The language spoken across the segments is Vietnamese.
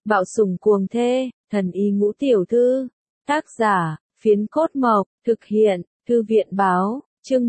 Bạo sủng cuồng thê, thần y ngũ tiểu thư. Tác giả, Phiến Cốt Mộc, thực hiện, Thư viện báo, chương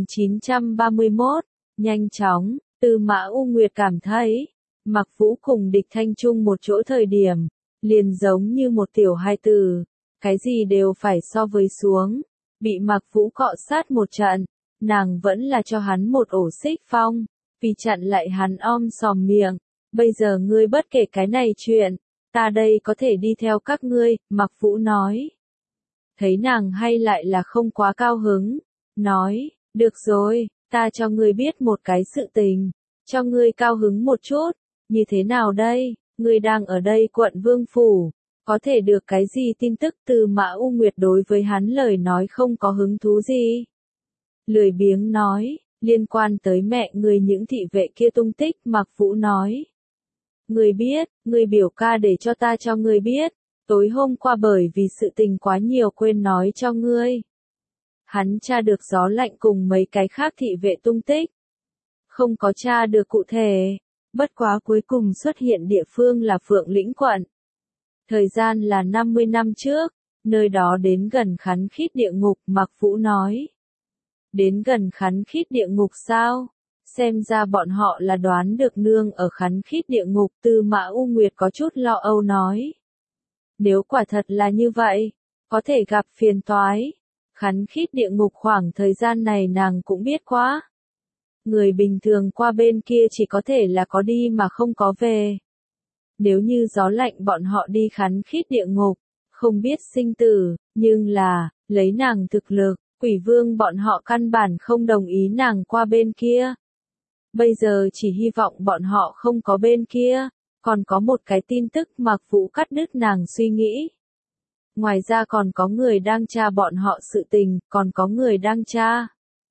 1931, nhanh chóng, Tư Mã U Nguyệt cảm thấy, Mạc Vũ cùng Địch Thanh chung một chỗ thời điểm, liền giống như một tiểu hài tử, cái gì đều phải so với xuống, bị Mạc Vũ cọ sát một trận, nàng vẫn là cho hắn một ổ xích phong, vì chặn lại hắn om sòm miệng, bây giờ ngươi bất kể cái này chuyện, ta đây có thể đi theo các ngươi, Mạc Vũ nói. Thấy nàng hay lại là không quá cao hứng, nói, được rồi, ta cho ngươi biết một cái sự tình, cho ngươi cao hứng một chút, như thế nào đây, ngươi đang ở đây quận Vương Phủ, có thể được cái gì tin tức từ Mã U Nguyệt đối với hắn lời nói không có hứng thú gì. Lười biếng nói, liên quan tới mẹ người những thị vệ kia tung tích Mạc Vũ nói. Ngươi biết, ngươi biểu ca để cho ta cho ngươi biết, tối hôm qua bởi vì sự tình quá nhiều quên nói cho ngươi. Hắn tra được Gió Lạnh cùng mấy cái khác thị vệ tung tích. Không có tra được cụ thể, bất quá cuối cùng xuất hiện địa phương là Phượng Lĩnh quận. Thời gian là 50 năm trước, nơi đó đến gần Khánh Khít địa ngục, Mạc Vũ nói. Đến gần Khánh Khít địa ngục sao? Xem ra bọn họ là đoán được nương ở Khánh Khít địa ngục, Tư Mã U Nguyệt có chút lo âu nói. Nếu quả thật là như vậy, có thể gặp phiền toái. Khánh Khít địa ngục khoảng thời gian này nàng cũng biết quá. Người bình thường qua bên kia chỉ có thể là có đi mà không có về. Nếu như Gió Lạnh bọn họ đi Khánh Khít địa ngục, không biết sinh tử, nhưng là, lấy nàng thực lực, Quỷ Vương bọn họ căn bản không đồng ý nàng qua bên kia. Bây giờ chỉ hy vọng bọn họ không có bên kia, còn có một cái tin tức Mạc Vũ cắt đứt nàng suy nghĩ. Ngoài ra còn có người đang tra bọn họ sự tình, còn có người đang tra.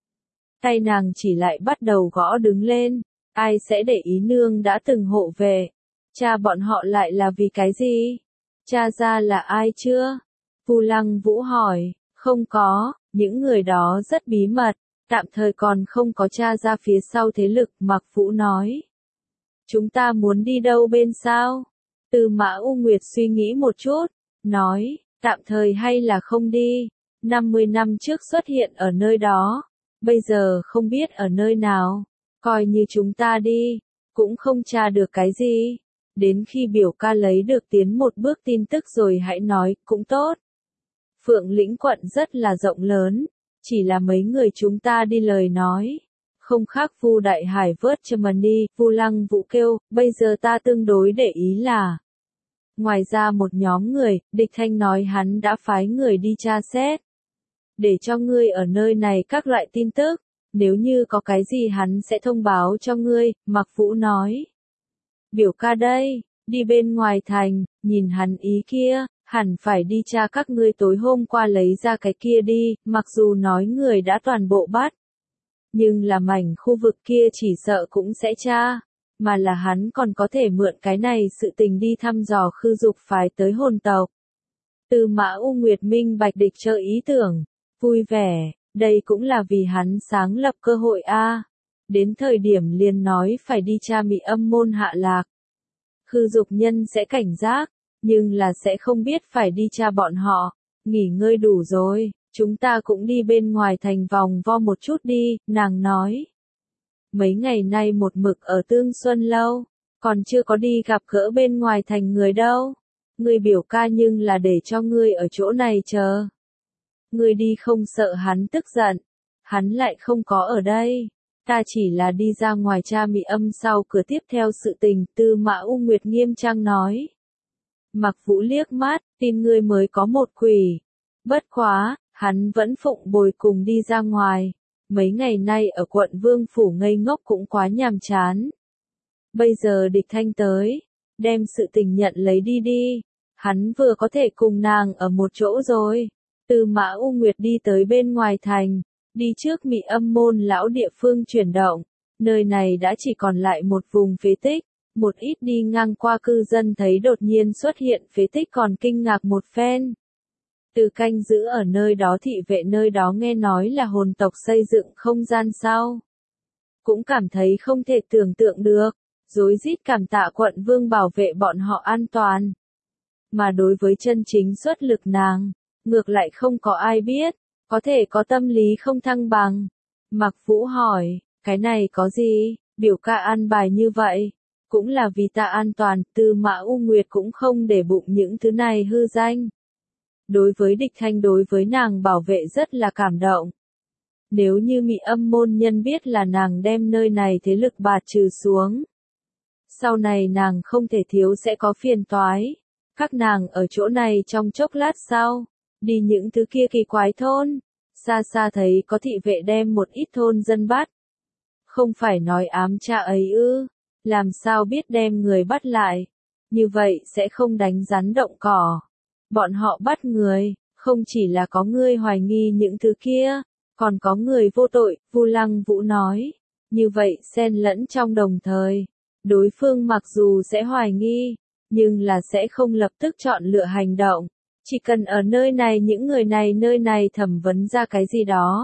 Tay nàng chỉ lại bắt đầu gõ đứng lên, ai sẽ để ý nương đã từng hộ về, tra bọn họ lại là vì cái gì? Tra ra là ai chưa? Vu Lăng Vũ hỏi, không có, những người đó rất bí mật, tạm thời còn không có tra ra phía sau thế lực, Mạc Vũ nói. Chúng ta muốn đi đâu bên sao? Tư Mã U Nguyệt suy nghĩ một chút, nói, tạm thời hay là không đi, 50 năm trước xuất hiện ở nơi đó, bây giờ không biết ở nơi nào, coi như chúng ta đi, cũng không tra được cái gì, đến khi biểu ca lấy được tiến một bước tin tức rồi hãy nói, cũng tốt. Phượng Lĩnh quận rất là rộng lớn, chỉ là mấy người chúng ta đi lời nói. Không khác Vu Đại Hải vớt Germany, Vu Lăng Vũ kêu, bây giờ ta tương đối để ý là. Ngoài ra một nhóm người, Địch Thanh nói hắn đã phái người đi tra xét. Để cho ngươi ở nơi này các loại tin tức, nếu như có cái gì hắn sẽ thông báo cho ngươi, Mạc Vũ nói. Biểu ca đây, đi bên ngoài thành, nhìn hắn ý kia, hẳn phải đi tra các ngươi tối hôm qua lấy ra cái kia đi, mặc dù nói người đã toàn bộ bắt. Nhưng là mảnh khu vực kia chỉ sợ cũng sẽ tra, mà là hắn còn có thể mượn cái này sự tình đi thăm dò Khư Dục phái tới hồn tộc. Tư Mã U Nguyệt minh bạch địch trợ ý tưởng, vui vẻ, đây cũng là vì hắn sáng lập cơ hội a. Đến thời điểm liền nói phải đi tra Mị Âm môn hạ lạc. Khư Dục nhân sẽ cảnh giác, nhưng là sẽ không biết phải đi tra bọn họ, nghỉ ngơi đủ rồi. Chúng ta cũng đi bên ngoài thành vòng vo một chút đi, nàng nói. Mấy ngày nay một mực ở Tương Xuân Lâu, còn chưa có đi gặp gỡ bên ngoài thành người đâu. Ngươi biểu ca nhưng là để cho ngươi ở chỗ này chờ. Ngươi đi không sợ hắn tức giận, hắn lại không có ở đây. Ta chỉ là đi ra ngoài tra Mị Âm sau cửa tiếp theo sự tình, Tư Mã U Nguyệt nghiêm trang nói. Mạc Vũ liếc mắt, tin ngươi mới có một quỷ. Bất quá, hắn vẫn phụng bồi cùng đi ra ngoài. Mấy ngày nay ở quận Vương Phủ ngây ngốc cũng quá nhàm chán. Bây giờ Địch Thanh tới, đem sự tình nhận lấy đi đi. Hắn vừa có thể cùng nàng ở một chỗ rồi. Tư Mã U Nguyệt đi tới bên ngoài thành, đi trước Mị Âm môn lão địa phương chuyển động. Nơi này đã chỉ còn lại một vùng phế tích. Một ít đi ngang qua cư dân thấy đột nhiên xuất hiện phế tích còn kinh ngạc một phen. Từ canh giữ ở nơi đó thị vệ nơi đó nghe nói là hồn tộc xây dựng không gian sao. Cũng cảm thấy không thể tưởng tượng được. rối rít cảm tạ quận vương bảo vệ bọn họ an toàn. Mà đối với chân chính xuất lực nàng, ngược lại không có ai biết, có thể có tâm lý không thăng bằng. Mạc Vũ hỏi, cái này có gì, biểu ca an bài như vậy, cũng là vì ta an toàn, Tư Mã U Nguyệt cũng không để bụng những thứ này hư danh. Đối với Địch Thanh đối với nàng bảo vệ rất là cảm động. Nếu như Mị Âm môn nhân biết là nàng đem nơi này thế lực bạt trừ xuống, sau này nàng không thể thiếu sẽ có phiền toái. Các nàng ở chỗ này trong chốc lát sau, đi những thứ kia kỳ quái thôn, xa xa thấy có thị vệ đem một ít thôn dân bắt. Không phải nói ám tra ấy ư, làm sao biết đem người bắt lại, như vậy sẽ không đánh rắn động cỏ. Bọn họ bắt người, không chỉ là có người hoài nghi những thứ kia, còn có người vô tội, Vu Lăng Vũ nói. Như vậy xen lẫn trong đồng thời, đối phương mặc dù sẽ hoài nghi, nhưng là sẽ không lập tức chọn lựa hành động. Chỉ cần ở nơi này những người này nơi này thẩm vấn ra cái gì đó,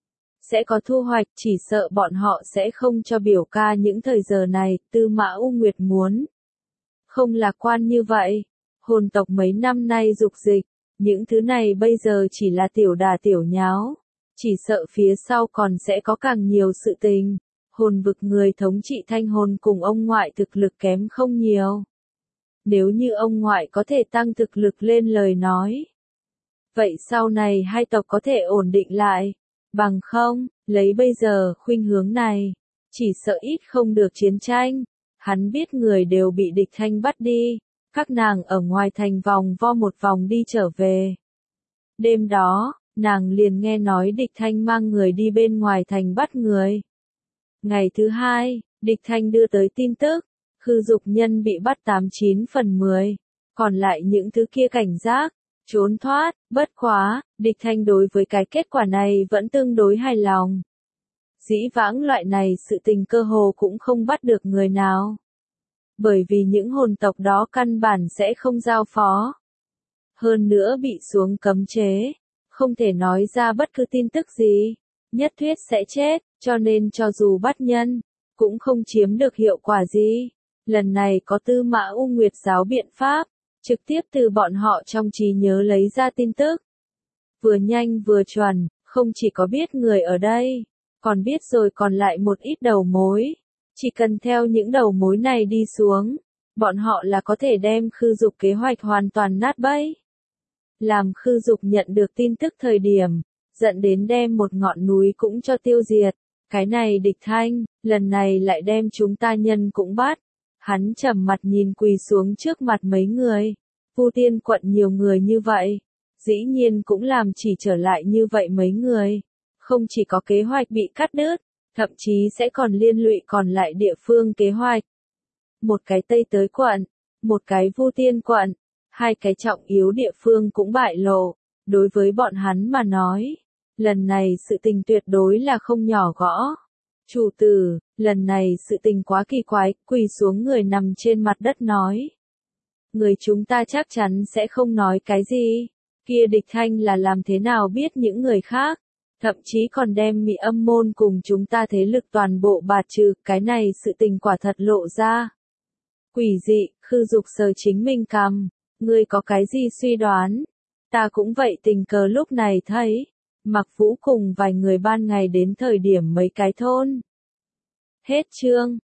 sẽ có thu hoạch, chỉ sợ bọn họ sẽ không cho biểu ca những thời giờ này, Tư Mã U Nguyệt muốn. Không lạc quan như vậy, hồn tộc mấy năm nay dục dịch, những thứ này bây giờ chỉ là tiểu đà tiểu nháo, chỉ sợ phía sau còn sẽ có càng nhiều sự tình. Hồn vực người thống trị thanh hồn cùng ông ngoại thực lực kém không nhiều. Nếu như ông ngoại có thể tăng thực lực lên lời nói, vậy sau này hai tộc có thể ổn định lại. Bằng không, lấy bây giờ khuynh hướng này, chỉ sợ ít không được chiến tranh. Hắn biết người đều bị Địch Thanh bắt đi, các nàng ở ngoài thành vòng vo một vòng đi trở về. Đêm đó, nàng liền nghe nói Địch Thanh mang người đi bên ngoài thành bắt người. Ngày thứ hai, Địch Thanh đưa tới tin tức, Khư Dục Nhân bị bắt 89 phần 10, còn lại những thứ kia cảnh giác, trốn thoát, bất quá, Địch Thanh đối với cái kết quả này vẫn tương đối hài lòng. Dĩ vãng loại này sự tình cơ hồ cũng không bắt được người nào. Bởi vì những hồn tộc đó căn bản sẽ không giao phó. Hơn nữa bị xuống cấm chế, không thể nói ra bất cứ tin tức gì, nhất thuyết sẽ chết, cho nên cho dù bắt nhân, cũng không chiếm được hiệu quả gì. Lần này có Tư Mã U Nguyệt giáo biện pháp, trực tiếp từ bọn họ trong trí nhớ lấy ra tin tức. Vừa nhanh vừa chuẩn, không chỉ có biết người ở đây, còn biết rồi còn lại một ít đầu mối. Chỉ cần theo những đầu mối này đi xuống, bọn họ là có thể đem Khư Dục kế hoạch hoàn toàn nát bấy. Làm Khư Dục nhận được tin tức thời điểm, dẫn đến đem một ngọn núi cũng cho tiêu diệt. Cái này Địch Thanh, lần này lại đem chúng ta nhân cũng bắt. Hắn trầm mặt nhìn quỳ xuống trước mặt mấy người. Vu Tiên quận nhiều người như vậy, dĩ nhiên cũng làm chỉ trở lại như vậy mấy người. Không chỉ có kế hoạch bị cắt đứt, thậm chí sẽ còn liên lụy còn lại địa phương kế hoạch. Một cái Tây Tới quận, một cái Vu Tiên quận, hai cái trọng yếu địa phương cũng bại lộ. Đối với bọn hắn mà nói, lần này sự tình tuyệt đối là không nhỏ gõ. Chủ tử, lần này sự tình quá kỳ quái, quỳ xuống người nằm trên mặt đất nói. Người chúng ta chắc chắn sẽ không nói cái gì. Kia Địch Thanh là làm thế nào biết những người khác, thậm chí còn đem Mị Âm môn cùng chúng ta thế lực toàn bộ bạt trừ, cái này sự tình quả thật lộ ra. Quỷ dị, Khư Dục sờ chính mình cằm, ngươi có cái gì suy đoán? Ta cũng vậy, tình cờ lúc này thấy, Mạc Vũ cùng vài người ban ngày đến thời điểm mấy cái thôn. Hết chương.